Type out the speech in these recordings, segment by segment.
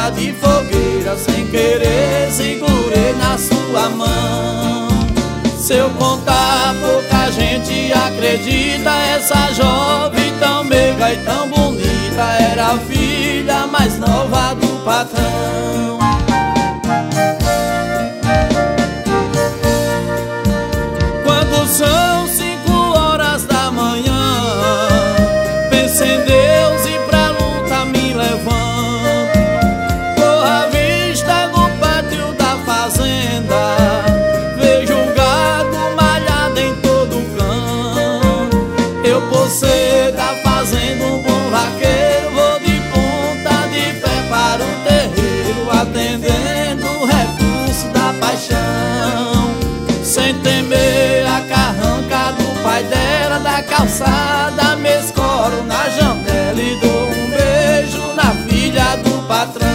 ponta de fogueira, sem querer segurei na sua mão. Se eu contar, pouca gente acredita. Essa jovem tão meiga e tão bonita era a filha mais nova do patrão. Quando são 5 horas da manhã, penso em Deus e pra luta me levanto. Corro à vista no pátio da fazenda, vejo o gado malhado em todo canto. Eu por ser da fazenda um bom vaqueiro, vou de ponta de pé para o terreiro, atendendo o recurso da paixão. Sem temer a carranca do pai dela, da calçada me escoro na janela e dou um beijo na filha do patrão.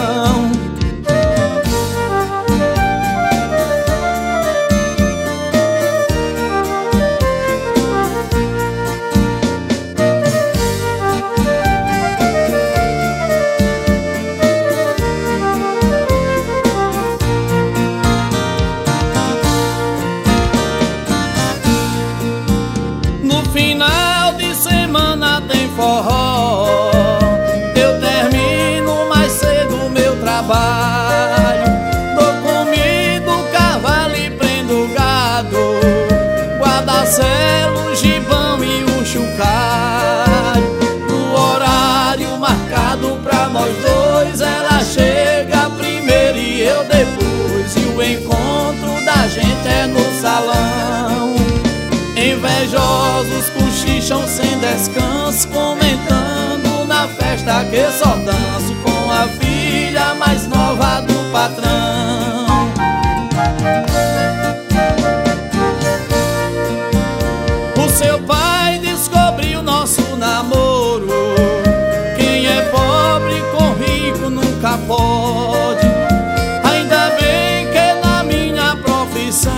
No final de semana tem forró, eu termino mais cedo o meu trabalho. Dou comida, o cavalo e prendo o gado, guarda-selo, gibão e o chocalho. No horário marcado pra nós dois, ela chega primeiro e eu depois, e o encontro da gente é no salão. Invejosos cochicham sem descanso, comentando na festa que só danço com a filha mais nova do patrão. O seu pai descobriu nosso namoro. Quem é pobre com rico nunca pode. Ainda bem que na minha profissão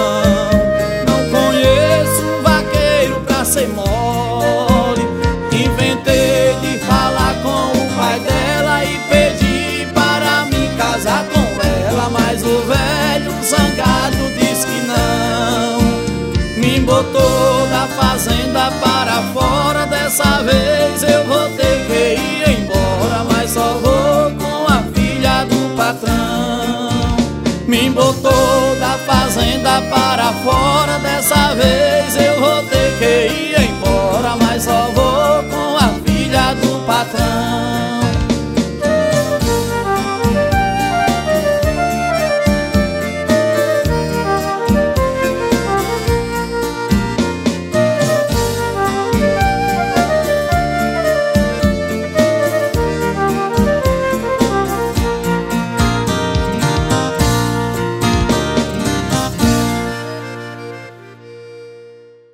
ser mole. Inventei de falar com o pai dela e pedi para me casar com ela, mas o velho zangado disse que não. Me botou da fazenda para fora, dessa vez eu vou ter que ir embora, mas só vou com a filha do patrão. Me botou da fazenda para fora, dessa vez eu vou ter que ir